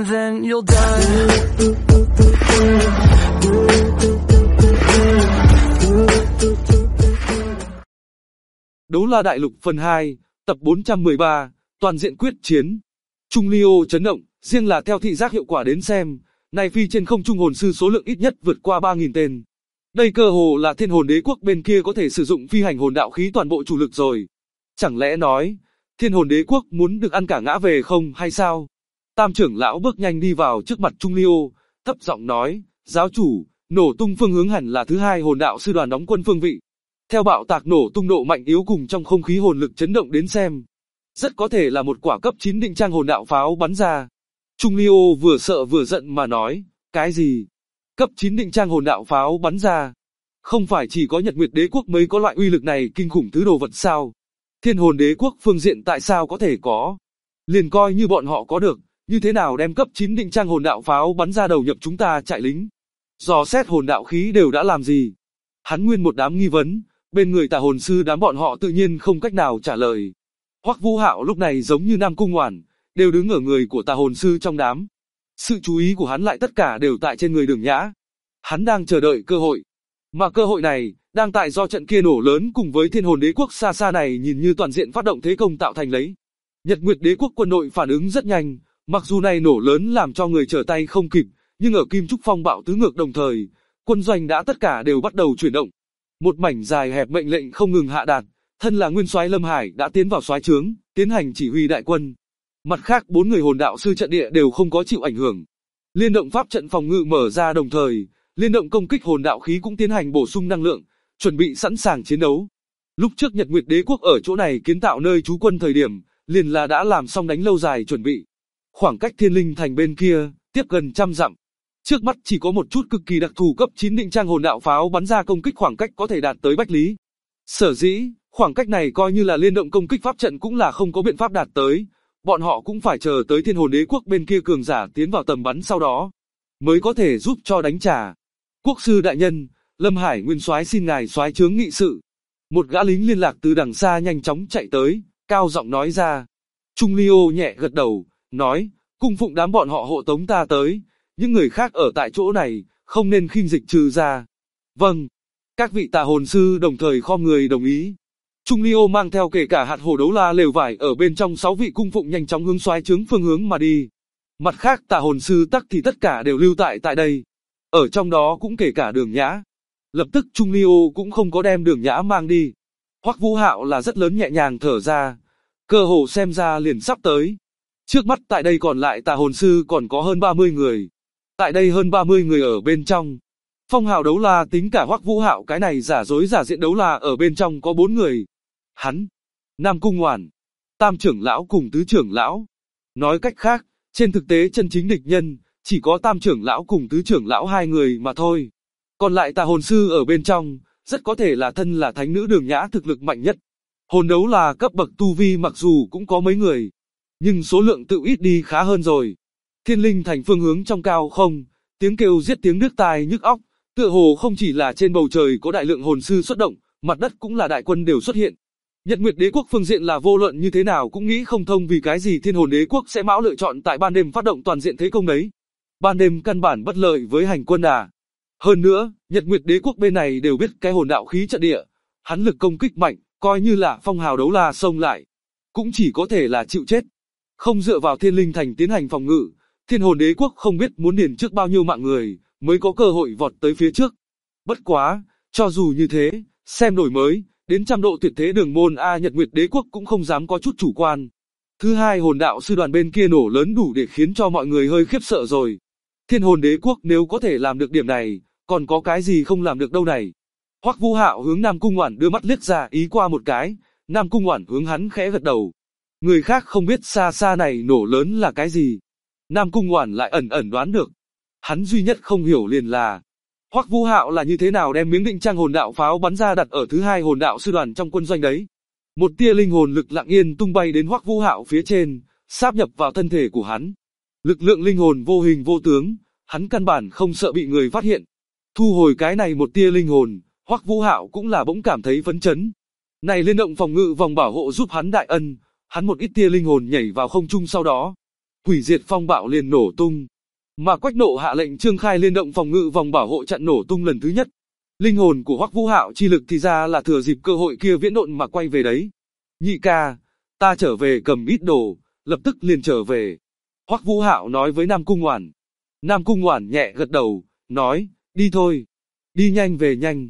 and then you'll die. Đấu La Đại Lục phần 2, tập 413, toàn diện quyết chiến. Trung Liêu chấn động, riêng là theo thị giác hiệu quả đến xem, này phi trên không trung hồn sư số lượng ít nhất vượt qua 3.000 tên. Đây cơ hồ là Thiên Hồn Đế Quốc bên kia có thể sử dụng phi hành hồn đạo khí toàn bộ chủ lực rồi. Chẳng lẽ nói, Thiên Hồn Đế Quốc muốn được ăn cả ngã về không hay sao? Tam trưởng lão bước nhanh đi vào trước mặt Trung Liêu, thấp giọng nói, giáo chủ, nổ tung phương hướng hẳn là thứ hai hồn đạo sư đoàn đóng quân phương vị. Theo bạo tạc nổ tung độ mạnh yếu cùng trong không khí hồn lực chấn động đến xem, rất có thể là một quả cấp 9 định trang hồn đạo pháo bắn ra. Trung Liêu vừa sợ vừa giận mà nói, cái gì? Cấp 9 định trang hồn đạo pháo bắn ra? Không phải chỉ có Nhật Nguyệt Đế Quốc mới có loại uy lực này kinh khủng thứ đồ vật sao? Thiên Hồn Đế Quốc phương diện tại sao có thể có? Liền coi như bọn họ có được, như thế nào đem cấp 9 định trang hồn đạo pháo bắn ra đầu nhập chúng ta chạy lính? Dò xét hồn đạo khí đều đã làm gì? Hắn nguyên một đám nghi vấn, bên người Tà hồn sư đám bọn họ tự nhiên không cách nào trả lời. Hoắc Vũ Hạo lúc này giống như Nam Cung Oản, đều đứng ở người của Tà hồn sư trong đám. Sự chú ý của hắn lại tất cả đều tại trên người Đường Nhã. Hắn đang chờ đợi cơ hội. Mà cơ hội này, đang tại do trận kia nổ lớn cùng với Thiên Hồn Đế Quốc xa xa này nhìn như toàn diện phát động thế công tạo thành lấy. Nhật Nguyệt Đế Quốc quân đội phản ứng rất nhanh, mặc dù này nổ lớn làm cho người trở tay không kịp, nhưng ở Kim Trúc Phong bạo tứ ngược đồng thời, quân doanh đã tất cả đều bắt đầu chuyển động. Một mảnh dài hẹp mệnh lệnh không ngừng hạ đạt, thân là nguyên soái Lâm Hải đã tiến vào soái trướng, tiến hành chỉ huy đại quân. Mặt khác 4 người hồn đạo sư trận địa đều không có chịu ảnh hưởng. Liên động pháp trận phòng ngự mở ra đồng thời, liên động công kích hồn đạo khí cũng tiến hành bổ sung năng lượng, chuẩn bị sẵn sàng chiến đấu. Lúc trước Nhật Nguyệt Đế Quốc ở chỗ này kiến tạo nơi trú quân thời điểm, liền là đã làm xong đánh lâu dài chuẩn bị. Khoảng cách Thiên Linh Thành bên kia, tiếp gần 100 dặm. Trước mắt chỉ có một chút cực kỳ đặc thù cấp 9 định trang hồn đạo pháo bắn ra công kích khoảng cách có thể đạt tới Bách Lý. Sở dĩ, khoảng cách này coi như là liên động công kích pháp trận cũng là không có biện pháp đạt tới, bọn họ cũng phải chờ tới Thiên Hồn Đế Quốc bên kia cường giả tiến vào tầm bắn sau đó, mới có thể giúp cho đánh trả. Quốc sư đại nhân, Lâm Hải nguyên soái xin ngài soái trướng nghị sự. Một gã lính liên lạc từ đằng xa nhanh chóng chạy tới, cao giọng nói ra. Trung Liêu nhẹ gật đầu, nói, cung phụng đám bọn họ hộ tống ta tới. Những người khác ở tại chỗ này, không nên khinh dịch trừ ra. Vâng. Các vị Tà hồn sư đồng thời khom người đồng ý. Trung Liêu mang theo kể cả hạt hổ đấu la lều vải ở bên trong 6 vị cung phụng nhanh chóng hướng soái trướng phương hướng mà đi. Mặt khác Tà hồn sư tắc thì tất cả đều lưu tại đây. Ở trong đó cũng kể cả Đường Nhã. Lập tức Trung Liêu cũng không có đem Đường Nhã mang đi. Hoắc Vũ Hạo là rất lớn nhẹ nhàng thở ra. Cơ hồ xem ra liền sắp tới. Trước mắt tại đây còn lại Tà hồn sư còn có hơn 30 người. Tại đây hơn 30 người ở bên trong. Phong hào đấu la tính cả Hoắc Vũ Hạo cái này giả dối giả diện đấu la ở bên trong có 4 người. Hắn, Nam Cung Oản, Tam trưởng lão cùng Tứ trưởng lão. Nói cách khác, trên thực tế chân chính địch nhân, chỉ có Tam trưởng lão cùng Tứ trưởng lão 2 người mà thôi. Còn lại Tà hồn sư ở bên trong, rất có thể là thân là thánh nữ Đường Nhã thực lực mạnh nhất. Hồn đấu la cấp bậc tu vi mặc dù cũng có mấy người, nhưng số lượng tự ít đi khá hơn rồi. Thiên Linh Thành phương hướng trong cao không, tiếng kêu giết tiếng đứt tai nhức óc, tựa hồ không chỉ là trên bầu trời có đại lượng hồn sư xuất động, mặt đất cũng là đại quân đều xuất hiện. Nhật Nguyệt Đế Quốc phương diện là vô luận như thế nào cũng nghĩ không thông vì cái gì Thiên Hồn Đế Quốc sẽ mão lựa chọn tại ban đêm phát động toàn diện thế công đấy. Ban đêm căn bản bất lợi với hành quân à. Hơn nữa, Nhật Nguyệt Đế Quốc bên này đều biết cái hồn đạo khí trận địa, hắn lực công kích mạnh, coi như là phong hào đấu la xông lại, cũng chỉ có thể là chịu chết. Không dựa vào Thiên Linh Thành tiến hành phòng ngự, Thiên Hồn Đế Quốc không biết muốn điền trước bao nhiêu mạng người, mới có cơ hội vọt tới phía trước. Bất quá, cho dù như thế, xem đổi mới, đến 100 độ tuyệt thế đường môn A Nhật Nguyệt Đế Quốc cũng không dám có chút chủ quan. Thứ hai hồn đạo sư đoàn bên kia nổ lớn đủ để khiến cho mọi người hơi khiếp sợ rồi. Thiên Hồn Đế Quốc nếu có thể làm được điểm này, còn có cái gì không làm được đâu này. Hoắc Vũ Hạo hướng Nam Cung Oản đưa mắt liếc ra ý qua một cái, Nam Cung Oản hướng hắn khẽ gật đầu. Người khác không biết xa xa này nổ lớn là cái gì. Nam Cung Oản lại ẩn ẩn đoán được. Hắn duy nhất không hiểu liền là Hoắc Vũ Hạo là như thế nào đem miếng định trang hồn đạo pháo bắn ra đặt ở thứ hai hồn đạo sư đoàn trong quân doanh đấy. Một tia linh hồn lực lặng yên tung bay đến Hoắc Vũ Hạo phía trên, sáp nhập vào thân thể của hắn. Lực lượng linh hồn vô hình vô tướng, hắn căn bản không sợ bị người phát hiện. Thu hồi cái này một tia linh hồn, Hoắc Vũ Hạo cũng là bỗng cảm thấy phấn chấn. Này liên động phòng ngự vòng bảo hộ giúp hắn đại ân, hắn một ít tia linh hồn nhảy vào không trung sau đó. hủy diệt phong bạo liền nổ tung. Mà Quách Nộ hạ lệnh Trương Khai liên động phòng ngự vòng bảo hộ chặn nổ tung lần thứ nhất. Linh hồn của Hoắc Vũ Hạo chi lực thì ra là thừa dịp cơ hội kia viễn độn mà quay về đấy. Nhị ca, ta trở về cầm ít đồ, lập tức liền trở về. Hoắc Vũ Hạo nói với Nam Cung Oản. Nam Cung Oản nhẹ gật đầu, nói, đi thôi. Đi nhanh về nhanh.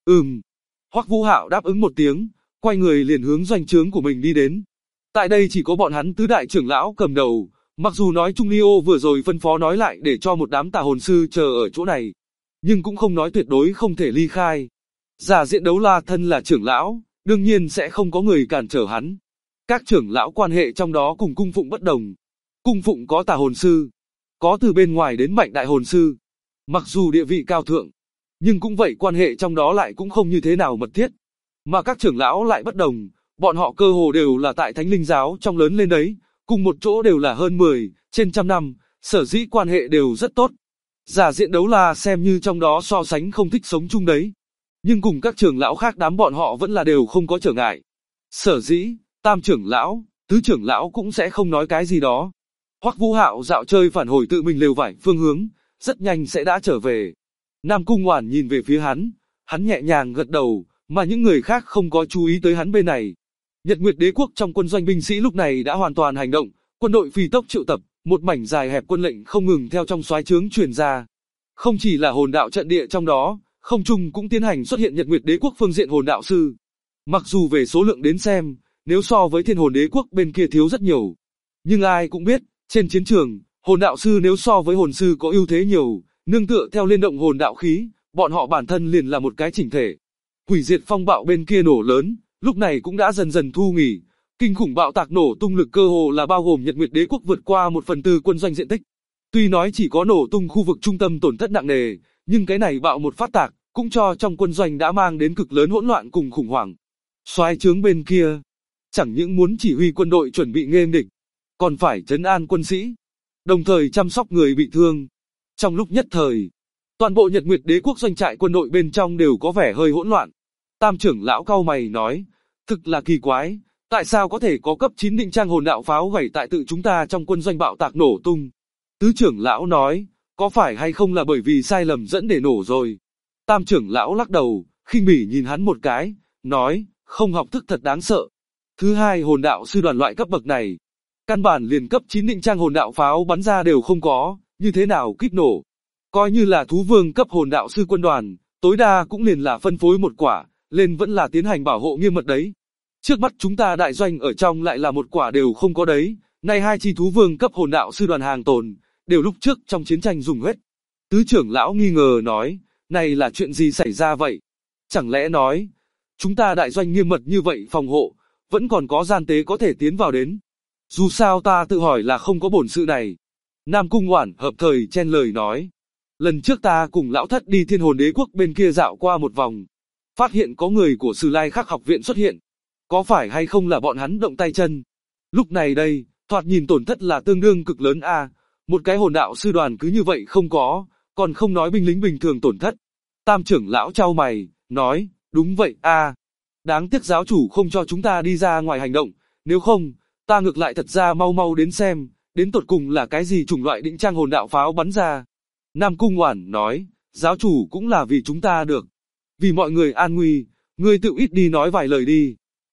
Hoắc Vũ Hạo đáp ứng một tiếng, quay người liền hướng doanh trướng của mình đi đến. Tại đây chỉ có bọn hắn tứ đại trưởng lão cầm đầu, mặc dù nói Trung Ly Ô vừa rồi phân phó nói lại để cho một đám tà hồn sư chờ ở chỗ này, nhưng cũng không nói tuyệt đối không thể ly khai. Giả Diện Đấu La thân là trưởng lão, đương nhiên sẽ không có người cản trở hắn. Các trưởng lão quan hệ trong đó cùng cung phụng bất đồng. Cung phụng có tà hồn sư, có từ bên ngoài đến mạnh đại hồn sư. Mặc dù địa vị cao thượng, nhưng cũng vậy quan hệ trong đó lại cũng không như thế nào mật thiết. Mà các trưởng lão lại bất đồng, bọn họ cơ hồ đều là tại Thánh Linh giáo trong lớn lên đấy, cùng một chỗ đều là hơn 10, trên trăm năm, sở dĩ quan hệ đều rất tốt. Giả Diện Đấu La xem như trong đó so sánh không thích sống chung đấy, nhưng cùng các trưởng lão khác đám bọn họ vẫn là đều không có trở ngại. Sở dĩ, tam trưởng lão, tứ trưởng lão cũng sẽ không nói cái gì đó. Hoắc Vũ Hạo dạo chơi phản hồi tự mình lều vải phương hướng, rất nhanh sẽ đã trở về. Nam Cung Oản nhìn về phía hắn nhẹ nhàng gật đầu, mà những người khác không có chú ý tới hắn bên này. Nhật Nguyệt Đế quốc trong quân doanh binh sĩ lúc này đã hoàn toàn hành động, quân đội phi tốc triệu tập, một mảnh dài hẹp quân lệnh không ngừng theo trong soái trướng truyền ra. Không chỉ là hồn đạo trận địa trong đó, không trung cũng tiến hành xuất hiện Nhật Nguyệt Đế quốc phương diện hồn đạo sư. Mặc dù về số lượng đến xem, nếu so với Thiên Hồn Đế quốc bên kia thiếu rất nhiều, nhưng ai cũng biết, trên chiến trường, hồn đạo sư nếu so với hồn sư có ưu thế nhiều, nương tựa theo liên động hồn đạo khí, bọn họ bản thân liền là một cái chỉnh thể. Hủy diệt phong bạo bên kia nổ lớn, lúc này cũng đã dần dần thu nghỉ. Kinh khủng bạo tạc nổ tung lực cơ hồ là bao gồm Nhật Nguyệt Đế quốc vượt qua 1/4 quân doanh diện tích. Tuy nói chỉ có nổ tung khu vực trung tâm tổn thất nặng nề, nhưng cái này bạo một phát tạc, cũng cho trong quân doanh đã mang đến cực lớn hỗn loạn cùng khủng hoảng. Soái trướng bên kia, chẳng những muốn chỉ huy quân đội chuẩn bị nghênh địch, còn phải trấn an quân sĩ, đồng thời chăm sóc người bị thương. Trong lúc nhất thời, toàn bộ Nhật Nguyệt Đế quốc doanh trại quân đội bên trong đều có vẻ hơi hỗn loạn. Tam trưởng lão cau mày nói, thực là kỳ quái, tại sao có thể có cấp 9 định trang hồn đạo pháo gảy tại tự chúng ta trong quân doanh bạo tạc nổ tung. Tứ trưởng lão nói, có phải hay không là bởi vì sai lầm dẫn để nổ rồi. Tam trưởng lão lắc đầu, khinh bỉ nhìn hắn một cái, nói, không học thức thật đáng sợ. Thứ hai, hồn đạo sư đoàn loại cấp bậc này, căn bản liền cấp 9 định trang hồn đạo pháo bắn ra đều không có, như thế nào kích nổ. Coi như là thú vương cấp hồn đạo sư quân đoàn, tối đa cũng liền là phân phối một quả, lên vẫn là tiến hành bảo hộ nghiêm mật đấy. Trước mắt chúng ta đại doanh ở trong lại là một quả đều không có đấy, nay hai chi thú vương cấp hồn đạo sư đoàn hàng tồn, đều lúc trước trong chiến tranh dùng hết. Tứ trưởng lão nghi ngờ nói, này là chuyện gì xảy ra vậy? Chẳng lẽ nói, chúng ta đại doanh nghiêm mật như vậy phòng hộ, vẫn còn có gian tế có thể tiến vào đến. Dù sao ta tự hỏi là không có bổn sự này. Nam Cung Oản hợp thời chen lời nói, lần trước ta cùng lão thất đi Thiên Hồn Đế quốc bên kia dạo qua một vòng, phát hiện có người của Sử Lai Khắc học viện xuất hiện. Có phải hay không là bọn hắn động tay chân? Lúc này đây, thoạt nhìn tổn thất là tương đương cực lớn a, một cái hồn đạo sư đoàn cứ như vậy không có, còn không nói binh lính bình thường tổn thất. Tam trưởng lão chau mày, nói, đúng vậy a, đáng tiếc giáo chủ không cho chúng ta đi ra ngoài hành động, nếu không, ta ngược lại thật ra mau mau đến xem, đến tột cùng là cái gì chủng loại định trang hồn đạo pháo bắn ra. Nam Cung Oản nói, giáo chủ cũng là vì chúng ta được, vì mọi người an nguy, ngươi tự ít đi nói vài lời đi.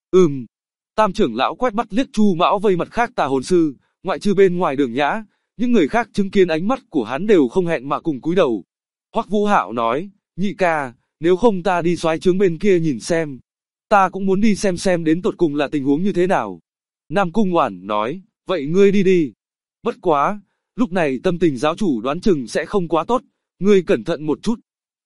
Tam trưởng lão quét mắt liếc Chu Mão vây mặt khác tà hồn sư, ngoại trừ bên ngoài Đường Nhã, những người khác chứng kiến ánh mắt của hắn đều không hẹn mà cùng cúi đầu. Hoắc Vũ Hạo nói, nhị ca, nếu không ta đi soái trướng bên kia nhìn xem. Ta cũng muốn đi xem đến tột cùng là tình huống như thế nào. Nam Cung Oản nói, vậy ngươi đi đi. Bất quá, lúc này tâm tình giáo chủ đoán chừng sẽ không quá tốt, ngươi cẩn thận một chút.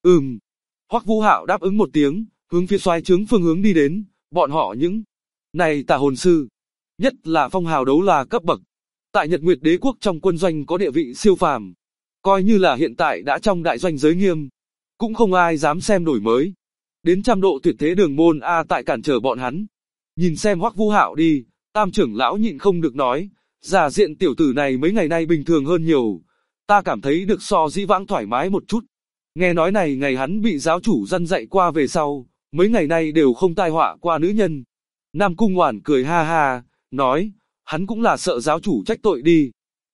Hoắc Vũ Hạo đáp ứng một tiếng, hướng phía soái trướng phương hướng đi đến, bọn họ những này tà hồn sư, nhất là phong hào đấu la cấp bậc, tại Nhật Nguyệt Đế quốc trong quân doanh có địa vị siêu phàm, coi như là hiện tại đã trong đại doanh giới nghiêm, cũng không ai dám xem đổi mới. Đến trăm độ tuyệt thế đường môn a tại cản trở bọn hắn. Nhìn xem Hoắc Vũ Hạo đi, Tam trưởng lão nhịn không được nói, Giả Diện tiểu tử này mấy ngày nay bình thường hơn nhiều, ta cảm thấy được so dĩ vãng thoải mái một chút. Nghe nói này ngày hắn bị giáo chủ răn dạy qua về sau, mấy ngày nay đều không tai họa qua nữ nhân. Nam Cung Oản cười ha ha, nói, hắn cũng là sợ giáo chủ trách tội đi.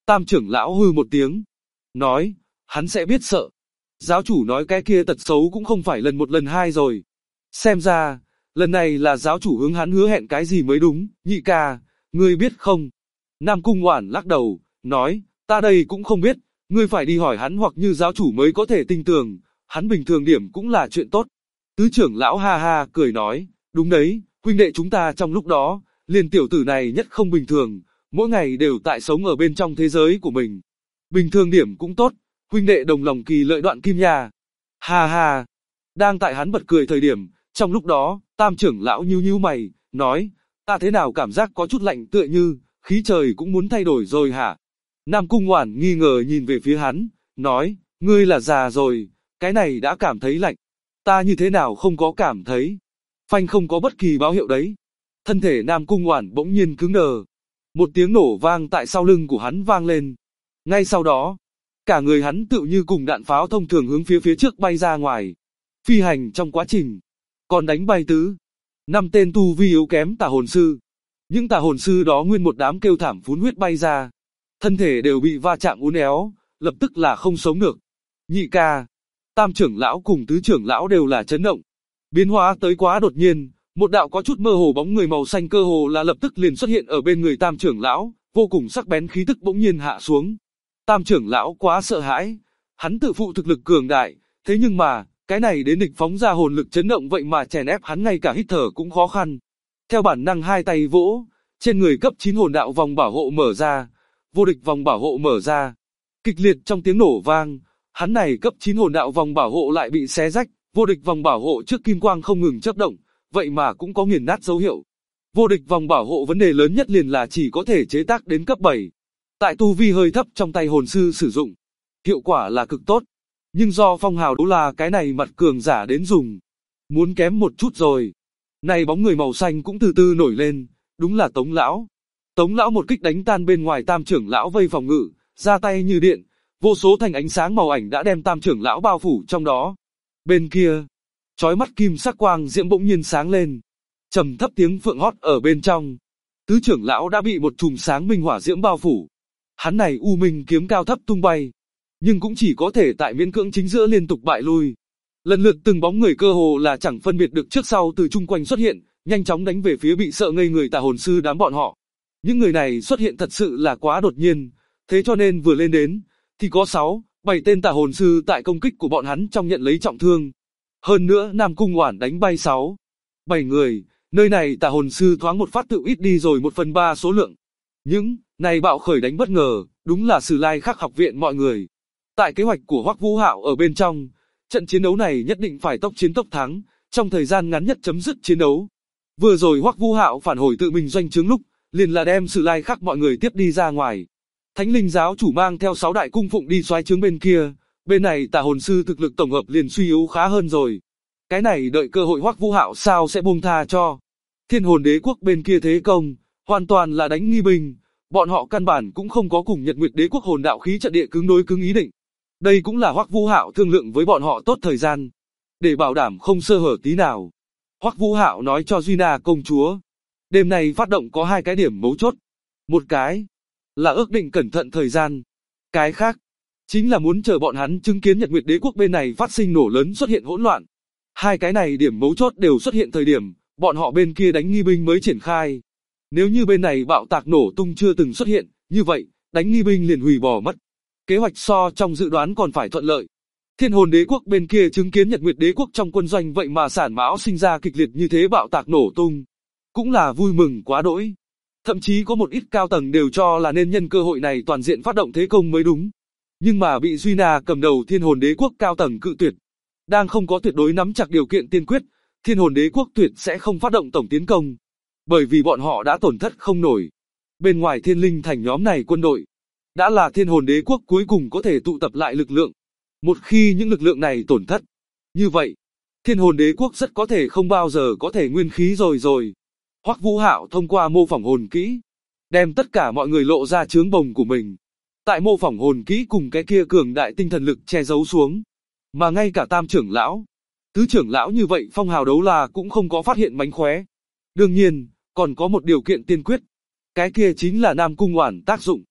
Tam trưởng lão hư một tiếng, nói, hắn sẽ biết sợ. Giáo chủ nói cái kia tật xấu cũng không phải lần một lần hai rồi. Xem ra, lần này là giáo chủ hướng hắn hứa hẹn cái gì mới đúng. Nhị ca, ngươi biết không? Nam Cung Oản lắc đầu, nói, ta đây cũng không biết, ngươi phải đi hỏi hắn hoặc như giáo chủ mới có thể tin tưởng, hắn bình thường điểm cũng là chuyện tốt. Tứ trưởng lão ha ha cười nói, đúng đấy, huynh đệ chúng ta trong lúc đó, liền tiểu tử này nhất không bình thường, mỗi ngày đều tại sống ở bên trong thế giới của mình. Bình thường điểm cũng tốt, huynh đệ đồng lòng kỳ lợi đoạn kim nhà. Ha ha, đang tại hắn bật cười thời điểm, trong lúc đó, Tam trưởng lão nhíu nhíu mày, nói, ta thế nào cảm giác có chút lạnh tựa như, khí trời cũng muốn thay đổi rồi hả? Nam Cung Oản nghi ngờ nhìn về phía hắn, nói, ngươi là già rồi, cái này đã cảm thấy lạnh. Ta như thế nào không có cảm thấy? Phanh không có bất kỳ báo hiệu đấy. Thân thể Nam Cung Oản bỗng nhiên cứng đờ. Một tiếng nổ vang tại sau lưng của hắn vang lên. Ngay sau đó, cả người hắn tựu như cùng đạn pháo thông thường hướng phía trước bay ra ngoài. Phi hành trong quá trình, còn đánh bay tứ 5 tên tu vi yếu kém tà hồn sư. Những tà hồn sư đó nguyên một đám kêu thảm phún huyết bay ra. Thân thể đều bị va chạm uốn éo, lập tức là không sống được. Nhị ca, Tam trưởng lão cùng tứ trưởng lão đều là chấn động. Biến hóa tới quá đột nhiên, một đạo có chút mơ hồ bóng người màu xanh cơ hồ là lập tức liền xuất hiện ở bên người Tam trưởng lão, vô cùng sắc bén khí tức bỗng nhiên hạ xuống. Tam trưởng lão quá sợ hãi, hắn tự phụ thực lực cường đại, thế nhưng mà, cái này đến địch phóng ra hồn lực chấn động vậy mà chèn ép hắn ngay cả hít thở cũng khó khăn. Theo bản năng hai tay vỗ, trên người cấp 9 hồn đạo vòng bảo hộ mở ra, vô địch vòng bảo hộ mở ra. Kịch liệt trong tiếng nổ vang, hắn này cấp 9 hồn đạo vòng bảo hộ lại bị xé rách, vô địch vòng bảo hộ trước kim quang không ngừng chớp động, vậy mà cũng có nghiền nát dấu hiệu. Vô địch vòng bảo hộ vấn đề lớn nhất liền là chỉ có thể chế tác đến cấp 7. Tại tu vi hơi thấp trong tay hồn sư sử dụng, hiệu quả là cực tốt. Nhưng do phong hào đấu la cái này mặt cường giả đến dùng, muốn kém một chút rồi. Này bóng người màu xanh cũng từ từ nổi lên, đúng là Tống lão. Tống lão một kích đánh tan bên ngoài Tam trưởng lão vây phòng ngự, ra tay như điện, vô số thành ánh sáng màu ảnh đã đem Tam trưởng lão bao phủ trong đó. Bên kia, chói mắt kim sắc quang diễm bỗng nhiên sáng lên, trầm thấp tiếng phượng hót ở bên trong. Tứ trưởng lão đã bị một chùm sáng minh hỏa diễm bao phủ. Hắn này u minh kiếm cao thấp tung bay, nhưng cũng chỉ có thể tại miễn cưỡng chính giữa liên tục bại lui. Lần lượt từng bóng người cơ hồ là chẳng phân biệt được trước sau từ chung quanh xuất hiện, nhanh chóng đánh về phía bị sợ ngây người tà hồn sư đám bọn họ. Những người này xuất hiện thật sự là quá đột nhiên, thế cho nên vừa lên đến, thì có 6, 7 tên tà hồn sư tại công kích của bọn hắn trong nhận lấy trọng thương. Hơn nữa Nam Cung Oản đánh bay 6, 7 người, nơi này tà hồn sư thoáng một phát tự ít đi rồi 1/3 số lượng. Những này bạo khởi đánh bất ngờ, đúng là Sử Lai Khắc học viện mọi người. Tại kế hoạch của Hoắc Vũ Hạo ở bên trong, trận chiến đấu này nhất định phải tốc chiến tốc thắng, trong thời gian ngắn nhất chấm dứt chiến đấu. Vừa rồi Hoắc Vũ Hạo phản hồi tự mình doanh trướng lúc, liền là đem Sử Lai Khắc mọi người tiếp đi ra ngoài. Thánh Linh giáo chủ mang theo 6 đại cung phụng đi xoáy trướng bên kia, bên này tà hồn sư thực lực tổng hợp liền suy yếu khá hơn rồi. Cái này đợi cơ hội Hoắc Vũ Hạo sao sẽ buông tha cho. Thiên Hồn Đế quốc bên kia thế công, hoàn toàn là đánh nghi binh, bọn họ căn bản cũng không có cùng Nhật Nguyệt Đế quốc hồn đạo khí trận địa cứng đối cứng ý định. Đây cũng là Hoắc Vũ Hạo thương lượng với bọn họ tốt thời gian, để bảo đảm không sơ hở tí nào. Hoắc Vũ Hạo nói cho Duy Na công chúa, đêm nay phát động có 2 cái điểm mấu chốt. Một cái là ước định cẩn thận thời gian, cái khác chính là muốn chờ bọn hắn chứng kiến Nhật Nguyệt Đế quốc bên này phát sinh nổ lớn xuất hiện hỗn loạn. 2 cái này điểm mấu chốt đều xuất hiện thời điểm, bọn họ bên kia đánh nghi binh mới triển khai. Nếu như bên này bạo tạc nổ tung chưa từng xuất hiện, như vậy, đánh nghi binh liền hủy bỏ mất. Kế hoạch so trong dự đoán còn phải thuận lợi. Thiên Hồn Đế quốc bên kia chứng kiến Nhật Nguyệt Đế quốc trong quân doanh vậy mà sản mão sinh ra kịch liệt như thế bạo tạc nổ tung, cũng là vui mừng quá đỗi. Thậm chí có một ít cao tầng đều cho là nên nhân cơ hội này toàn diện phát động thế công mới đúng. Nhưng mà bị Duy Na cầm đầu Thiên Hồn Đế quốc cao tầng cự tuyệt. Đang không có tuyệt đối nắm chặt điều kiện tiên quyết, Thiên Hồn Đế quốc tuyệt sẽ không phát động tổng tiến công. Bởi vì bọn họ đã tổn thất không nổi. Bên ngoài Thiên Linh thành nhóm này quân đội, đã là Thiên Hồn Đế quốc cuối cùng có thể tụ tập lại lực lượng. Một khi những lực lượng này tổn thất, như vậy, Thiên Hồn Đế quốc rất có thể không bao giờ có thể nguyên khí rồi. Hoắc Vũ Hạo thông qua mô phỏng hồn kỹ, đem tất cả mọi người lộ ra trướng bồng của mình. Tại mô phỏng hồn kỹ cùng cái kia cường đại tinh thần lực che giấu xuống, mà ngay cả Tam trưởng lão, Tứ trưởng lão như vậy phong hào đấu la cũng không có phát hiện mánh khóe. Đương nhiên, còn có một điều kiện tiên quyết, cái kia chính là Nam Cung Oản tác dụng.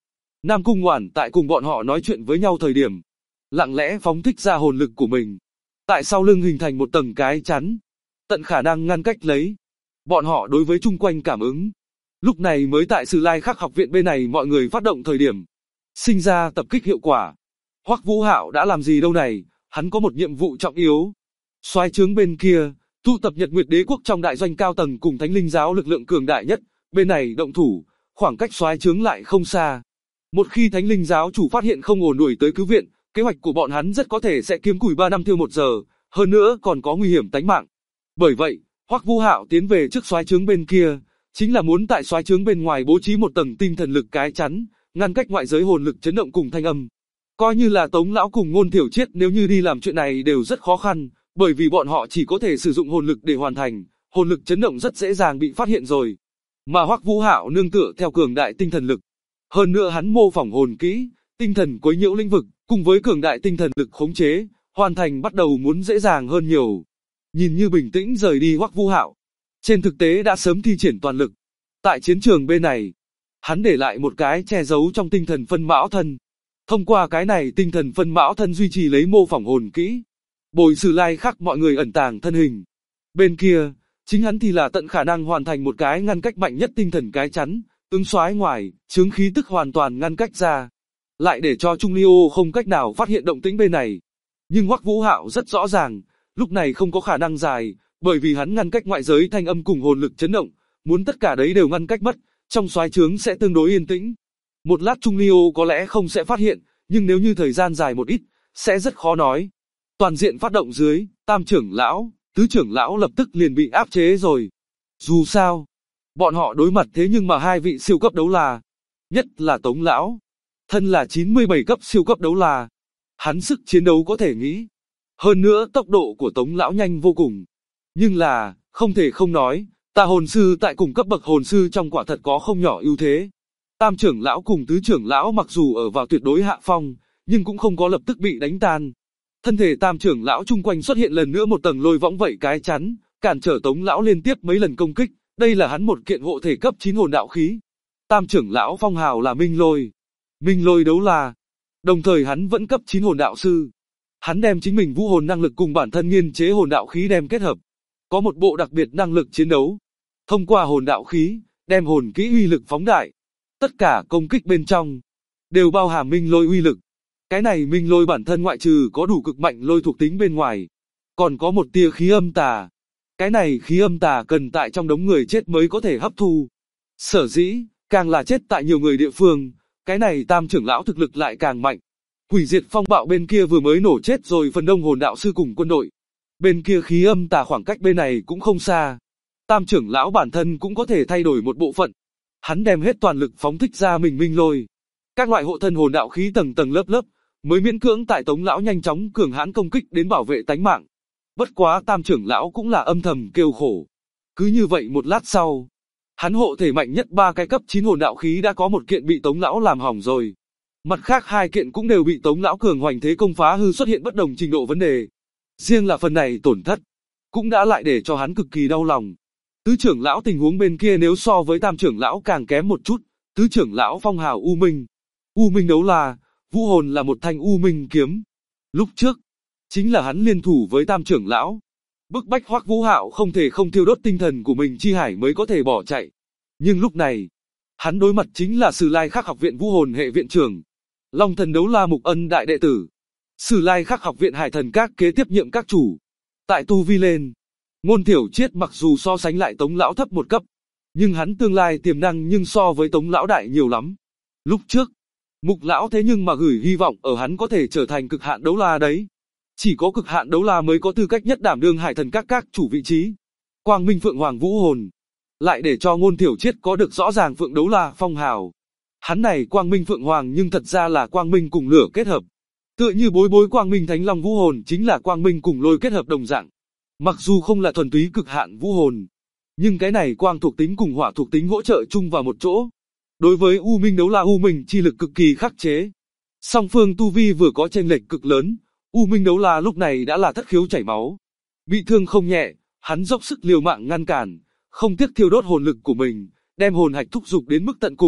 Nam Cung Ngoản tại cùng bọn họ nói chuyện với nhau thời điểm, lặng lẽ phóng thích ra hồn lực của mình. Tại sau lưng hình thành một tầng cái chắn, tận khả năng ngăn cách lấy bọn họ đối với chung quanh cảm ứng. Lúc này mới tại Sử Lai Khắc học viện bên này mọi người phát động thời điểm, sinh ra tập kích hiệu quả. Hoắc Vũ Hạo đã làm gì đâu này, hắn có một nhiệm vụ trọng yếu. Soái trướng bên kia, tụ tập Nhật Nguyệt Đế quốc trong đại doanh cao tầng cùng Thánh Linh giáo lực lượng cường đại nhất, bên này động thủ, khoảng cách soái trướng lại không xa. Một khi Thánh Linh giáo chủ phát hiện không ổn đuổi tới cứu viện, kế hoạch của bọn hắn rất có thể sẽ kiếm củi 3 năm thiêu 1 giờ, hơn nữa còn có nguy hiểm tính mạng. Bởi vậy, Hoắc Vũ Hạo tiến về trước soái trướng bên kia, chính là muốn tại soái trướng bên ngoài bố trí một tầng tinh thần lực cái chắn, ngăn cách ngoại giới hồn lực chấn động cùng thanh âm. Coi như là Tống lão cùng Ngôn Thiểu Triết nếu như đi làm chuyện này đều rất khó khăn, bởi vì bọn họ chỉ có thể sử dụng hồn lực để hoàn thành, hồn lực chấn động rất dễ dàng bị phát hiện rồi. Mà Hoắc Vũ Hạo nương tựa theo cường đại tinh thần lực, hơn nữa hắn mô phỏng hồn kỹ, tinh thần quấy nhiễu lĩnh vực, cùng với cường đại tinh thần lực khống chế, hoàn thành bắt đầu muốn dễ dàng hơn nhiều. Nhìn như bình tĩnh rời đi Hoắc Vũ Hạo, trên thực tế đã sớm thi triển toàn lực. Tại chiến trường bên này, hắn để lại một cái che giấu trong tinh thần phân mão thân. Thông qua cái này tinh thần phân mão thân duy trì lấy mô phỏng hồn kỹ, bồi Sử Lai Khắc mọi người ẩn tàng thân hình. Bên kia, chính hắn thì là tận khả năng hoàn thành một cái ngăn cách mạnh nhất tinh thần cái chắn, ứng soái ngoài, chướng khí tức hoàn toàn ngăn cách ra, lại để cho Trung Ly Ô không cách nào phát hiện động tĩnh bên này. Nhưng Hoắc Vũ Hạo rất rõ ràng, lúc này không có khả năng dài, bởi vì hắn ngăn cách ngoại giới thanh âm cùng hồn lực chấn động, muốn tất cả đấy đều ngăn cách mất, trong soái trướng sẽ tương đối yên tĩnh. Một lát Trung Ly Ô có lẽ không sẽ phát hiện, nhưng nếu như thời gian dài một ít, sẽ rất khó nói. Toàn diện phát động dưới, Tam trưởng lão, Tứ trưởng lão lập tức liền bị áp chế rồi. Dù sao, bọn họ đối mặt thế nhưng mà hai vị siêu cấp đấu la, nhất là Tống lão, thân là 97 cấp siêu cấp đấu la, hắn sức chiến đấu có thể nghĩ. Hơn nữa tốc độ của Tống lão nhanh vô cùng. Nhưng là, không thể không nói, Tà hồn sư tại cùng cấp bậc hồn sư trong quả thật có không nhỏ ưu thế. Tam trưởng lão cùng tứ trưởng lão mặc dù ở vào tuyệt đối hạ phong, nhưng cũng không có lập tức bị đánh tan. Thân thể tam trưởng lão chung quanh xuất hiện lần nữa một tầng lôi võng vậy cái chắn, cản trở Tống lão liên tiếp mấy lần công kích. Đây là hắn một kiện hộ thể cấp 9 hồn đạo khí. Tam trưởng lão phong hào là Minh Lôi. Minh Lôi đấu la. Đồng thời hắn vẫn cấp 9 hồn đạo sư. Hắn đem chính mình vũ hồn năng lực cùng bản thân nghiên chế hồn đạo khí đem kết hợp. Có một bộ đặc biệt năng lực chiến đấu. Thông qua hồn đạo khí, đem hồn kỹ uy lực phóng đại. Tất cả công kích bên trong đều bao hàm Minh Lôi uy lực. Cái này Minh Lôi bản thân ngoại trừ có đủ cực mạnh lôi thuộc tính bên ngoài, còn có một tia khí âm tà. Cái này khí âm tà cần tại trong đống người chết mới có thể hấp thu. Sở dĩ, càng là chết tại nhiều người địa phương, cái này tam trưởng lão thực lực lại càng mạnh. Hủy diệt phong bạo bên kia vừa mới nổ chết rồi phần đông hồn đạo sư cùng quân đội. Bên kia khí âm tà khoảng cách bên này cũng không xa. Tam trưởng lão bản thân cũng có thể thay đổi một bộ phận. Hắn đem hết toàn lực phóng thích ra mình Minh Lôi. Các loại hộ thân hồn đạo khí tầng tầng lớp lớp, mới miễn cưỡng tại Tống lão nhanh chóng cường hãn công kích đến bảo vệ tánh mạng. Bất quá tam trưởng lão cũng là âm thầm kêu khổ. Cứ như vậy một lát sau, hắn hộ thể mạnh nhất 3 cái cấp 9 hồn đạo khí đã có một kiện bị Tống lão làm hỏng rồi. Mặt khác 2 kiện cũng đều bị Tống lão cường hoành thế công phá hư xuất hiện bất đồng trình độ vấn đề. Riêng là phần này tổn thất, cũng đã lại để cho hắn cực kỳ đau lòng. Tứ trưởng lão tình huống bên kia nếu so với tam trưởng lão càng kém một chút, tứ trưởng lão phong hào U Minh. U Minh đấu la, vũ hồn là một thanh U Minh kiếm. Lúc trước, chính là hắn liên thủ với tam trưởng lão. Bức bách Hoắc Vũ Hạo không thể không thiêu đốt tinh thần của mình chi hải mới có thể bỏ chạy. Nhưng lúc này, hắn đối mặt chính là Sử Lai Khắc học viện vũ hồn hệ viện trưởng, Long thần đấu la Mục Ân đại đệ tử. Sử Lai Khắc học viện Hải Thần Các kế tiếp nhiệm các chủ. Tại tu vi lên, Ngôn Thiểu Triết mặc dù so sánh lại Tống lão thấp một cấp, nhưng hắn tương lai tiềm năng nhưng so với Tống lão đại nhiều lắm. Lúc trước, Mục lão thế nhưng mà gửi hy vọng ở hắn có thể trở thành cực hạn đấu la đấy. Chỉ có cực hạn đấu la mới có tư cách nhất đảm đương Hải Thần các chủ vị trí. Quang Minh Phượng Hoàng vũ hồn, lại để cho Ngôn Thiểu Triết có được rõ ràng Phượng đấu la phong hào. Hắn này Quang Minh Phượng Hoàng nhưng thật ra là Quang Minh cùng lửa kết hợp. Tựa như bối Quang Minh Thánh Long vũ hồn chính là Quang Minh cùng lôi kết hợp đồng dạng. Mặc dù không là thuần túy cực hạn vũ hồn, nhưng cái này quang thuộc tính cùng hỏa thuộc tính hỗ trợ chung vào một chỗ. Đối với U Minh đấu la U Minh chi lực cực kỳ khắc chế. Song phương tu vi vừa có chênh lệch cực lớn, U Minh đấu la lúc này đã là thất khiếu chảy máu. Bị thương không nhẹ, hắn dốc sức liều mạng ngăn cản, không tiếc thiêu đốt hồn lực của mình, đem hồn hạch thúc dục đến mức tận cùng,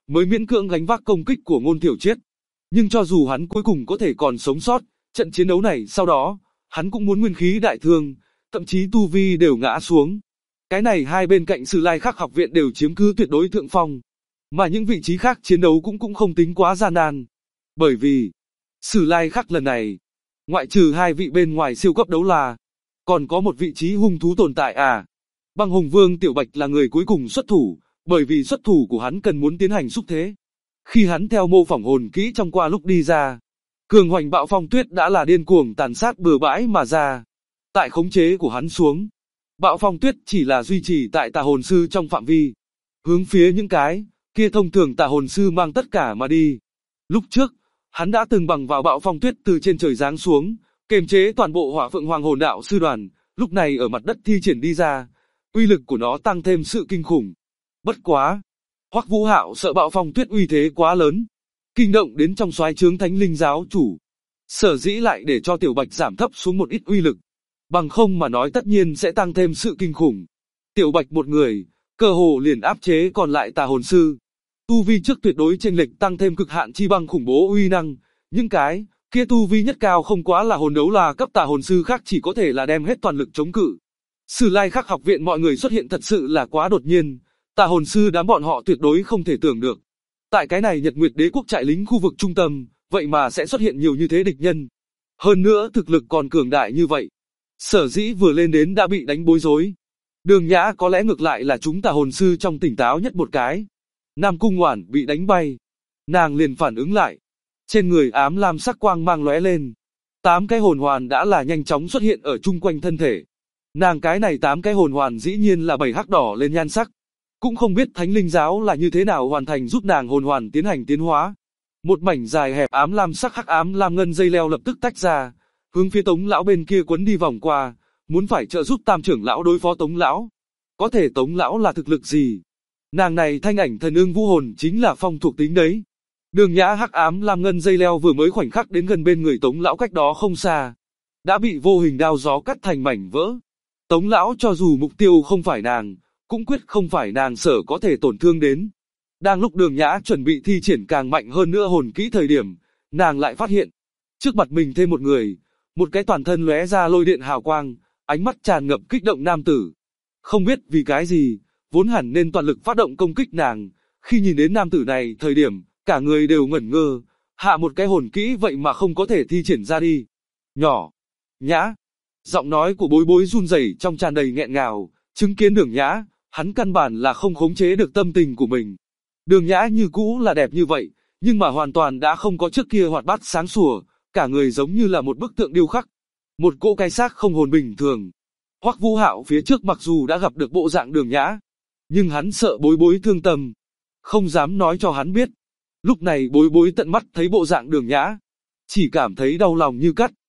mới miễn cưỡng gánh vác công kích của Ngôn Thiểu Triết. Nhưng cho dù hắn cuối cùng có thể còn sống sót, trận chiến đấu này sau đó, hắn cũng muốn nguyên khí đại thương, thậm chí tu vi đều ngã xuống. Cái này hai bên cạnh Sử Lai Khắc học viện đều chiếm cứ tuyệt đối thượng phong, mà những vị trí khác chiến đấu cũng không tính quá gian nan. Bởi vì, Sử Lai Khắc lần này, ngoại trừ hai vị bên ngoài siêu cấp đấu la, còn có một vị trí hung thú tồn tại à. Băng Hùng Vương Tiểu Bạch là người cuối cùng xuất thủ, bởi vì xuất thủ của hắn cần muốn tiến hành xúc thế. Khi hắn theo mô phỏng hồn kỹ trong qua lúc đi ra, cường hoành bạo phong tuyết đã là điên cuồng tàn sát bừa bãi mà ra. Tại khống chế của hắn xuống, bạo phong tuyết chỉ là duy trì tại tà hồn sư trong phạm vi, hướng phía những cái kia thông thường tà hồn sư mang tất cả mà đi. Lúc trước, hắn đã từng bằng vào bạo phong tuyết từ trên trời giáng xuống, kiềm chế toàn bộ Hỏa Phượng Hoàng hồn đạo sư đoàn, lúc này ở mặt đất thi triển đi ra, uy lực của nó tăng thêm sự kinh khủng. Bất quá, Hoắc Vũ Hạo sợ bạo phong tuyết uy thế quá lớn, kinh động đến trong soái trướng Thánh Linh giáo chủ, sở dĩ lại để cho Tiểu Bạch giảm thấp xuống một ít uy lực, bằng không mà nói tất nhiên sẽ tăng thêm sự kinh khủng. Tiểu Bạch một người, cơ hồ liền áp chế còn lại tà hồn sư, tu vi trước tuyệt đối chênh lệch tăng thêm cực hạn chi băng khủng bố uy năng, những cái kia tu vi nhất cao không quá là hồn đấu la cấp tà hồn sư khác chỉ có thể là đem hết toàn lực chống cự. Sử Lai Khắc học viện mọi người xuất hiện thật sự là quá đột nhiên, tà hồn sư đám bọn họ tuyệt đối không thể tưởng được. Tại cái này Nhật Nguyệt Đế quốc trại lính khu vực trung tâm, vậy mà sẽ xuất hiện nhiều như thế địch nhân. Hơn nữa thực lực còn cường đại như vậy. Sở dĩ vừa lên đến đã bị đánh bối rối. Đường Nhã có lẽ ngược lại là chúng tà hồn sư trong tỉnh táo nhất một cái. Nam Cung Ngoản bị đánh bay, nàng liền phản ứng lại. Trên người ám lam sắc quang mang lóe lên. 8 cái hồn hoàn đã là nhanh chóng xuất hiện ở chung quanh thân thể. Nàng cái này 8 cái hồn hoàn dĩ nhiên là 7 hắc đỏ lên nhan sắc. Cũng không biết Thánh Linh giáo là như thế nào hoàn thành giúp nàng hồn hoàn tiến hành tiến hóa. Một mảnh dài hẹp ám lam sắc hắc ám lam ngân dây leo lập tức tách ra, hướng phía Tống lão bên kia quấn đi vòng qua, muốn phải trợ giúp Tam trưởng lão đối phó Tống lão. Có thể Tống lão là thực lực gì? Nàng này thanh ảnh thần ưng vũ hồn chính là phong thuộc tính đấy. Đường Nhã hắc ám lam ngân dây leo vừa mới khoảnh khắc đến gần bên người Tống lão cách đó không xa, đã bị vô hình đao gió cắt thành mảnh vỡ. Tống lão cho dù mục tiêu không phải nàng, cũng quyết không phải nàng sở có thể tổn thương đến. Đang lúc Đường Nhã chuẩn bị thi triển càng mạnh hơn nữa hồn kỹ thời điểm, nàng lại phát hiện, trước mặt mình thêm một người, một cái toàn thân lóe ra lôi điện hào quang, ánh mắt tràn ngập kích động nam tử. Không biết vì cái gì, vốn hẳn nên toàn lực phát động công kích nàng, khi nhìn đến nam tử này thời điểm, cả người đều ngẩn ngơ, hạ một cái hồn kỹ vậy mà không có thể thi triển ra đi. Nhỏ, Nhã, giọng nói của Bối Bối run rẩy trong tràn đầy nghẹn ngào, chứng kiến Đường Nhã, hắn căn bản là không khống chế được tâm tình của mình. Đường Nhã như cũ là đẹp như vậy, nhưng mà hoàn toàn đã không có trước kia hoạt bát sáng sủa, cả người giống như là một bức tượng điêu khắc, một cỗ cái xác không hồn bình thường. Hoắc Vũ Hạo phía trước mặc dù đã gặp được bộ dạng Đường Nhã, nhưng hắn sợ Bối Bối thương tâm, không dám nói cho hắn biết. Lúc này Bối Bối tận mắt thấy bộ dạng Đường Nhã, chỉ cảm thấy đau lòng như cắt.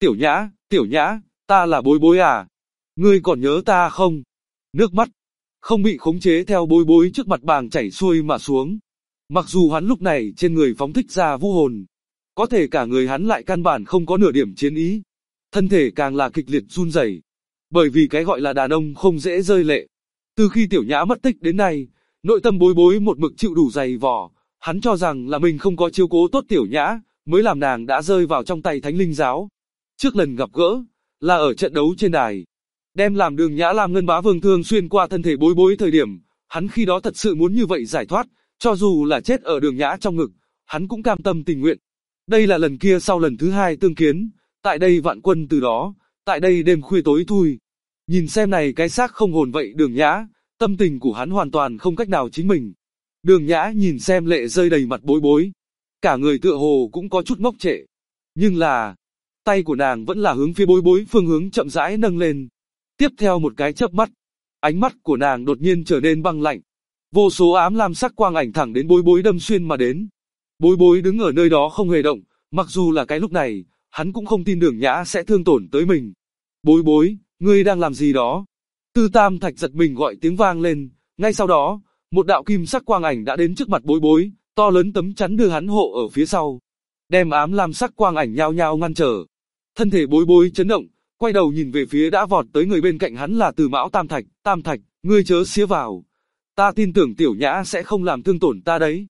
Tiểu Nhã, ta là Bối Bối à? Ngươi còn nhớ ta không? Nước mắt không bị khống chế theo Bối Bối trước mặt bàng chảy xuôi mà xuống. Mặc dù hắn lúc này trên người phóng thích ra vũ hồn, có thể cả người hắn lại căn bản không có nửa điểm chiến ý. Thân thể càng là kịch liệt run rẩy, bởi vì cái gọi là đàn ông không dễ rơi lệ. Từ khi Tiểu Nhã mất tích đến nay, nội tâm Bối Bối một mực chịu đủ dày vò, hắn cho rằng là mình không có chiếu cố tốt Tiểu Nhã, mới làm nàng đã rơi vào trong tay Thánh Linh giáo. Trước lần gặp gỡ, là ở trận đấu trên đài. Đem làm Đường Nhã làm ngân bá vương thương xuyên qua thân thể Bối Bối thời điểm, hắn khi đó thật sự muốn như vậy giải thoát, cho dù là chết ở Đường Nhã trong ngực, hắn cũng cam tâm tình nguyện. Đây là lần kia sau lần thứ hai tương kiến, tại đây vạn quân từ đó, tại đây đêm khuya tối thui. Nhìn xem này cái xác không hồn vậy Đường Nhã, tâm tình của hắn hoàn toàn không cách nào chính mình. Đường Nhã nhìn xem lệ rơi đầy mặt Bối Bối, cả người tựa hồ cũng có chút ngốc trệ. Nhưng là, tay của nàng vẫn là hướng phía Bối Bối phương hướng chậm rãi nâng lên. Tiếp theo một cái chớp mắt, ánh mắt của nàng đột nhiên trở nên băng lạnh. Vô số ám lam sắc quang ảnh thẳng đến Bối Bối đâm xuyên mà đến. Bối Bối đứng ở nơi đó không hề động, mặc dù là cái lúc này, hắn cũng không tin Đường Nhã sẽ thương tổn tới mình. Bối Bối, ngươi đang làm gì đó? Tư Tam Thạch giật mình gọi tiếng vang lên, ngay sau đó, một đạo kim sắc quang ảnh đã đến trước mặt Bối Bối, to lớn tấm chắn đưa hắn hộ ở phía sau, đem ám lam sắc quang ảnh nhao nhao ngăn trở. Thân thể Bối Bối chấn động, quay đầu nhìn về phía đã vọt tới người bên cạnh hắn là Từ Mão Tam Thạch. Tam Thạch, ngươi chớ xía vào, ta tin tưởng Tiểu Nhã sẽ không làm thương tổn ta đấy.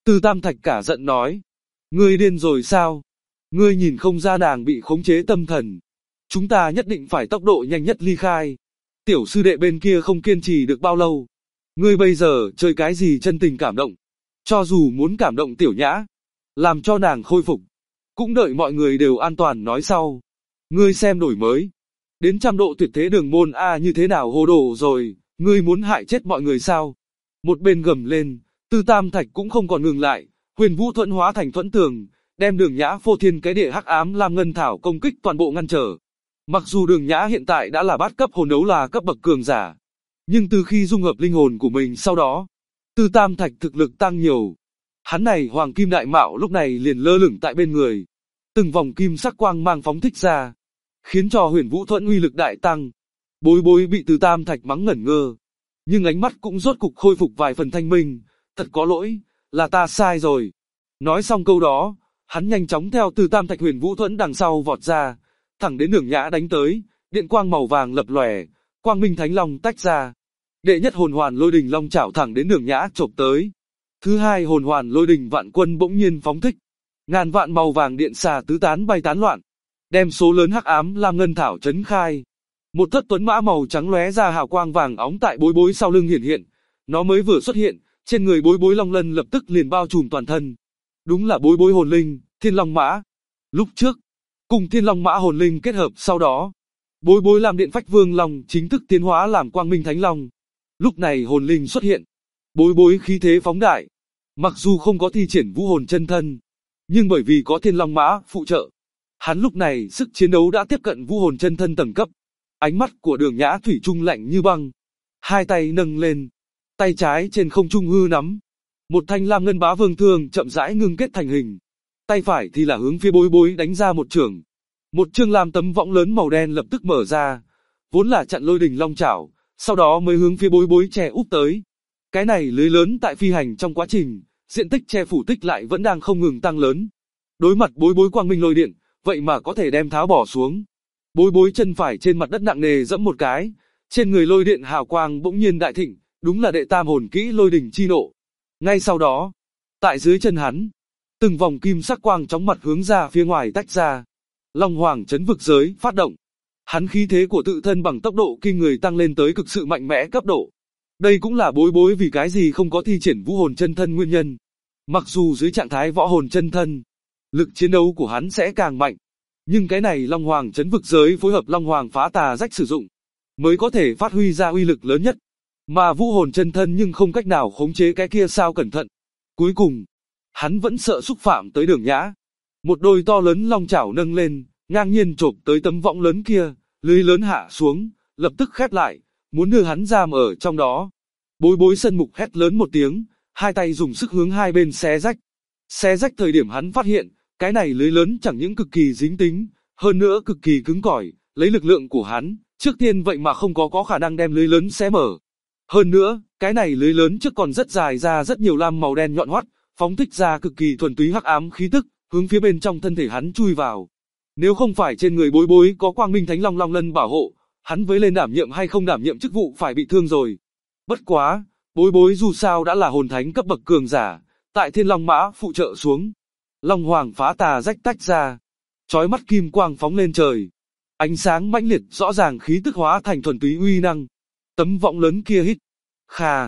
Từ Tam Thạch cả giận nói, ngươi điên rồi sao? Ngươi nhìn không ra nàng bị khống chế tâm thần. Chúng ta nhất định phải tốc độ nhanh nhất ly khai. Tiểu sư đệ bên kia không kiên trì được bao lâu. Ngươi bây giờ chơi cái gì chân tình cảm động? Cho dù muốn cảm động Tiểu Nhã, làm cho nàng khôi phục, cũng đợi mọi người đều an toàn nói sau. Ngươi xem đổi mới. Đến 100 độ tuyệt thế đường môn A như thế nào hồ đồ rồi, ngươi muốn hại chết mọi người sao? Một bên gầm lên, Từ Tam Thạch cũng không còn ngừng lại, Huyền Vũ Thuẫn hóa thành thuẫn tường, đem Đường Nhã phô thiên cái địa hắc ám lam ngân thảo công kích toàn bộ ngăn trở. Mặc dù Đường Nhã hiện tại đã là bát cấp hồn đấu là cấp bậc cường giả, nhưng từ khi dung hợp linh hồn của mình sau đó, Từ Tam Thạch thực lực tăng nhiều. Hắn này Hoàng Kim Đại Mạo lúc này liền lơ lửng tại bên người, từng vòng kim sắc quang mang phóng thích ra, khiến cho Huyền Vũ Thuẫn uy lực đại tăng. Bối Bối bị Từ Tam Thạch mắng ngẩn ngơ, nhưng ánh mắt cũng rốt cục khôi phục vài phần thanh minh. Thật có lỗi, là ta sai rồi. Nói xong câu đó, hắn nhanh chóng theo Từ Tam Thạch Huyền Vũ Thuẫn đằng sau vọt ra, thẳng đến Đường Nhã đánh tới, điện quang màu vàng lập lòe, quang minh thánh long tách ra. Đệ nhất hồn hoàn lôi đình long chảo thẳng đến Đường Nhã chộp tới. Thứ hai hồn hoàn lôi đình vạn quân bỗng nhiên phóng thích, ngàn vạn màu vàng điện xà tứ tán bay tán loạn, đem số lớn hắc ám lam ngân thảo chấn khai. Một thất tuấn mã màu trắng lóe ra hào quang vàng óng tại Bối Bối sau lưng hiển hiện. Nó mới vừa xuất hiện, trên người Bối Bối long lân lập tức liền bao trùm toàn thân. Đúng là Bối Bối hồn linh, Thiên Long Mã. Lúc trước, cùng Thiên Long Mã hồn linh kết hợp sau đó, Bối Bối làm Điện Phách Vương Long chính thức tiến hóa làm Quang Minh Thánh Long. Lúc này hồn linh xuất hiện, Bối Bối khí thế phóng đại. Mặc dù không có thi triển vũ hồn chân thân, nhưng bởi vì có Thiên Long Mã phụ trợ, hắn lúc này sức chiến đấu đã tiếp cận vũ hồn chân thân tầng cấp. Ánh mắt của Đường Nhã thủy chung lạnh như băng, hai tay nâng lên, tay trái trên không trung hư nắm, một thanh lam ngân bá vương thương chậm rãi ngưng kết thành hình, tay phải thì là hướng phía Bối Bối đánh ra một chưởng. Một chương lam tấm võng lớn màu đen lập tức mở ra, vốn là chặn lôi đình long chảo, sau đó mới hướng phía Bối Bối che úp tới. Cái này lưới lớn tại phi hành trong quá trình, diện tích che phủ tích lại vẫn đang không ngừng tăng lớn. Đối mặt Bối Bối quang minh lôi điện, vậy mà có thể đem tháo bỏ xuống. Bối Bối chân phải trên mặt đất nặng nề dẫm một cái, trên người lôi điện hào quang bỗng nhiên đại thịnh, đúng là đệ tam hồn kỹ lôi đình chi nộ. Ngay sau đó, tại dưới chân hắn, từng vòng kim sắc quang chóng mặt hướng ra phía ngoài tách ra. Long Hoàng chấn vực giới phát động. Hắn khí thế của tự thân bằng tốc độ kinh người tăng lên tới cực sự mạnh mẽ cấp độ. Đây cũng là Bối Bối vì cái gì không có thi triển vũ hồn chân thân nguyên nhân. Mặc dù dưới trạng thái võ hồn chân thân, lực chiến đấu của hắn sẽ càng mạnh, nhưng cái này Long Hoàng chấn vực giới phối hợp Long Hoàng phá tà rách sử dụng, mới có thể phát huy ra uy lực lớn nhất. Mà vũ hồn chân thân nhưng không cách nào khống chế cái kia sao cẩn thận. Cuối cùng, hắn vẫn sợ xúc phạm tới Đường Nhã. Một đôi to lớn long chảo nâng lên, ngang nhiên chộp tới tấm võng lớn kia, lưới lớn hạ xuống, lập tức khép lại, muốn đưa hắn giam ở trong đó. Bối Bối sân mục hét lớn một tiếng, hai tay dùng sức hướng hai bên xé rách. Xé rách thời điểm hắn phát hiện, cái này lưới lớn chẳng những cực kỳ dính tính, hơn nữa cực kỳ cứng cỏi, lấy lực lượng của hắn, trước tiên vậy mà không có khả năng đem lưới lớn xé mở. Hơn nữa, cái này lưới lớn trước còn rất dài ra rất nhiều lam màu đen nhọn hoắt, phóng thích ra cực kỳ thuần túy hắc ám khí tức, hướng phía bên trong thân thể hắn chui vào. Nếu không phải trên người Bối Bối có Quang Minh Thánh Long Long Lân bảo hộ, hắn với lên đảm nhiệm hay không đảm nhiệm chức vụ phải bị thương rồi. Bất quá, Bối Bối dù sao đã là hồn thánh cấp bậc cường giả, tại Thiên Long Mã phụ trợ xuống, Long Hoàng phá tà rách tách ra, chói mắt kim quang phóng lên trời, ánh sáng mãnh liệt rõ ràng khí tức hóa thành thuần túy uy năng. Tấm võng lớn kia hít, kha,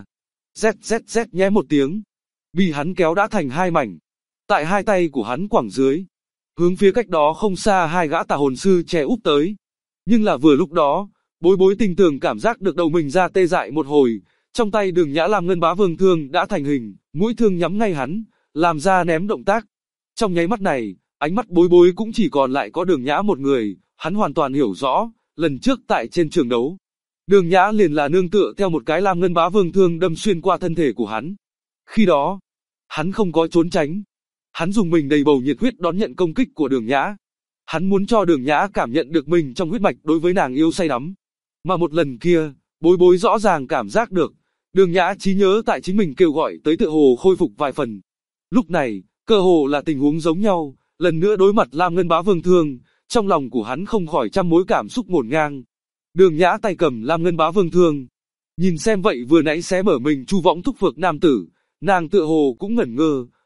zzzz nhé một tiếng, bị hắn kéo đã thành hai mảnh. Tại hai tay của hắn quẳng dưới, hướng phía cách đó không xa hai gã tà hồn sư che úp tới. Nhưng là vừa lúc đó, Bối Bối tinh tường cảm giác được đầu mình ra tê dại một hồi, trong tay Đường Nhã làm ngân bá vương thương đã thành hình, mũi thương nhắm ngay hắn, làm ra ném động tác. Trong nháy mắt này, ánh mắt Bối Bối cũng chỉ còn lại có Đường Nhã một người, hắn hoàn toàn hiểu rõ, lần trước tại trên trường đấu, Đường Nhã liền là nương tựa theo một cái lam ngân bá vương thương đâm xuyên qua thân thể của hắn. Khi đó, hắn không có trốn tránh, hắn dùng mình đầy bầu nhiệt huyết đón nhận công kích của Đường Nhã. Hắn muốn cho Đường Nhã cảm nhận được mình trong huyết mạch đối với nàng yêu say đắm. Mà một lần kia, Bối Bối rõ ràng cảm giác được, Đường Nhã trí nhớ tại chính mình kêu gọi tới tựa hồ khôi phục vài phần. Lúc này, cơ hồ là tình huống giống nhau, lần nữa đối mặt lam ngân bá vương thương, trong lòng của hắn không khỏi trăm mối cảm xúc ngổn ngang. Đường Nhã tay cầm lam ngân bá vương thương, nhìn xem vậy vừa nãy xé mở mình chu võng thúc phược nam tử, nàng tựa hồ cũng ngẩn ngơ,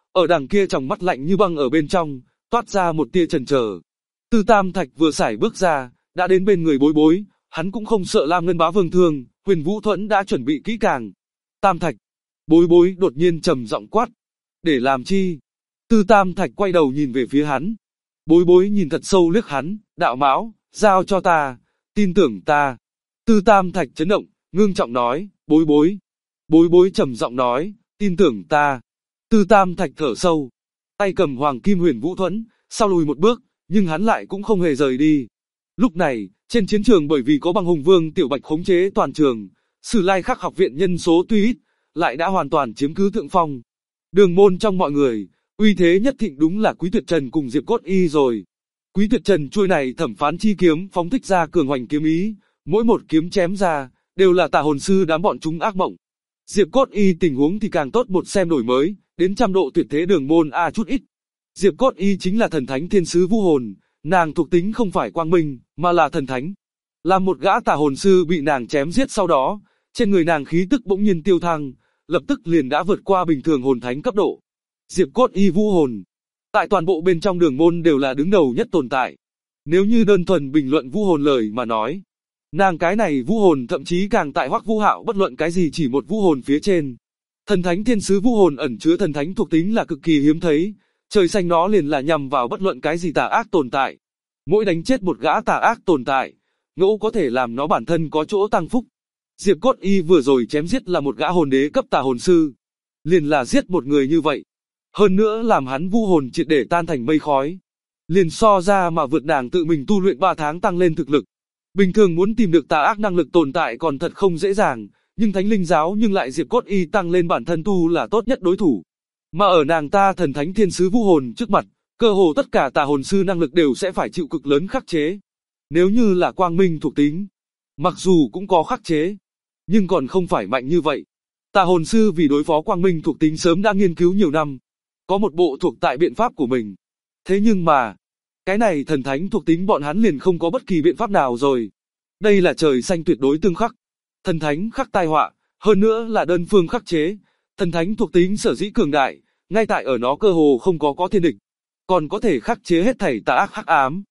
Ở đằng kia tròng mắt lạnh như băng ở bên trong, toát ra một tia chần chờ. Tư Tam Thạch vừa sải bước ra, đã đến bên người Bối Bối, hắn cũng không sợ Lam Ngân Bá Vương thương, Huyền Vũ Thuẫn đã chuẩn bị kỹ càng. Tam Thạch, Bối Bối đột nhiên trầm giọng quát. Để làm chi? Tư Tam Thạch quay đầu nhìn về phía hắn. Bối Bối nhìn thật sâu liếc hắn, đạo mão, giao cho ta, tin tưởng ta. Tư Tam Thạch chấn động, ngưng trọng nói, Bối Bối. Bối Bối trầm giọng nói, tin tưởng ta. Tư Tam Thạch thở sâu, tay cầm Hoàng Kim Huyền Vũ Thuẫn, sau lùi một bước, nhưng hắn lại cũng không hề rời đi. Lúc này, trên chiến trường bởi vì có Băng Hùng Vương Tiểu Bạch khống chế toàn trường, Sử Lai Khắc học viện nhân số tuy ít, lại đã hoàn toàn chiếm cứ thượng phong. Đường môn trong mọi người, uy thế nhất thịnh đúng là Quý Tuyệt Trần cùng Diệp Cốt Y rồi. Quý Tuyệt Trần chuôi này thẩm phán chi kiếm phóng thích ra cường hoành kiếm ý, mỗi một kiếm chém ra, đều là tà hồn sư đám bọn chúng ác mộng. Diệp Cốt Y tình huống thì càng tốt một xem đổi mới, đến trăm độ tuyệt thế đường môn a chút ít. Diệp Cốt Y chính là thần thánh thiên sứ vũ hồn, nàng thuộc tính không phải quang minh, mà là thần thánh. Là một gã tà hồn sư bị nàng chém giết sau đó, trên người nàng khí tức bỗng nhiên tiêu thăng, lập tức liền đã vượt qua bình thường hồn thánh cấp độ. Diệp Cốt Y vũ hồn, tại toàn bộ bên trong đường môn đều là đứng đầu nhất tồn tại. Nếu như đơn thuần bình luận vũ hồn lời mà nói, nàng cái này vũ hồn thậm chí càng tại Hoắc Vũ Hạo bất luận cái gì chỉ một vũ hồn phía trên. Thần thánh thiên sứ vũ hồn ẩn chứa thần thánh thuộc tính là cực kỳ hiếm thấy, trời xanh nó liền là nhằm vào bất luận cái gì tà ác tồn tại. Mỗi đánh chết một gã tà ác tồn tại, ngẫu có thể làm nó bản thân có chỗ tăng phúc. Diệp Cốt Y vừa rồi chém giết là một gã hồn đế cấp tà hồn sư, liền là giết một người như vậy. Hơn nữa làm hắn vũ hồn triệt để tan thành mây khói. Liền so ra mà vượt nàng tự mình tu luyện 3 tháng tăng lên thực lực. Bình thường muốn tìm được tà ác năng lực tồn tại còn thật không dễ dàng, nhưng Thánh Linh giáo nhưng lại Diệp Cốt Y tăng lên bản thân tu là tốt nhất đối thủ. Mà ở nàng ta thần thánh thiên sứ vũ hồn trước mặt, cơ hồ tất cả tà hồn sư năng lực đều sẽ phải chịu cực lớn khắc chế. Nếu như là quang minh thuộc tính, mặc dù cũng có khắc chế, nhưng còn không phải mạnh như vậy. Tà hồn sư vì đối phó quang minh thuộc tính sớm đã nghiên cứu nhiều năm, có một bộ thuộc tại biện pháp của mình. Thế nhưng mà, cái này thần thánh thuộc tính bọn hắn liền không có bất kỳ biện pháp nào rồi. Đây là trời xanh tuyệt đối tương khắc. Thần thánh khắc tai họa, hơn nữa là đơn phương khắc chế. Thần thánh thuộc tính sở dĩ cường đại, ngay tại ở nó cơ hồ không có thiên địch, còn có thể khắc chế hết thảy tà ác hắc ám.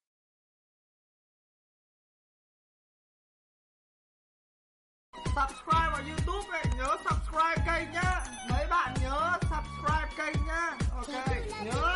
Subscribe vào YouTube này, nhớ subscribe kênh nhá. Mấy bạn nhớ subscribe kênh nhá. Ok, nhớ.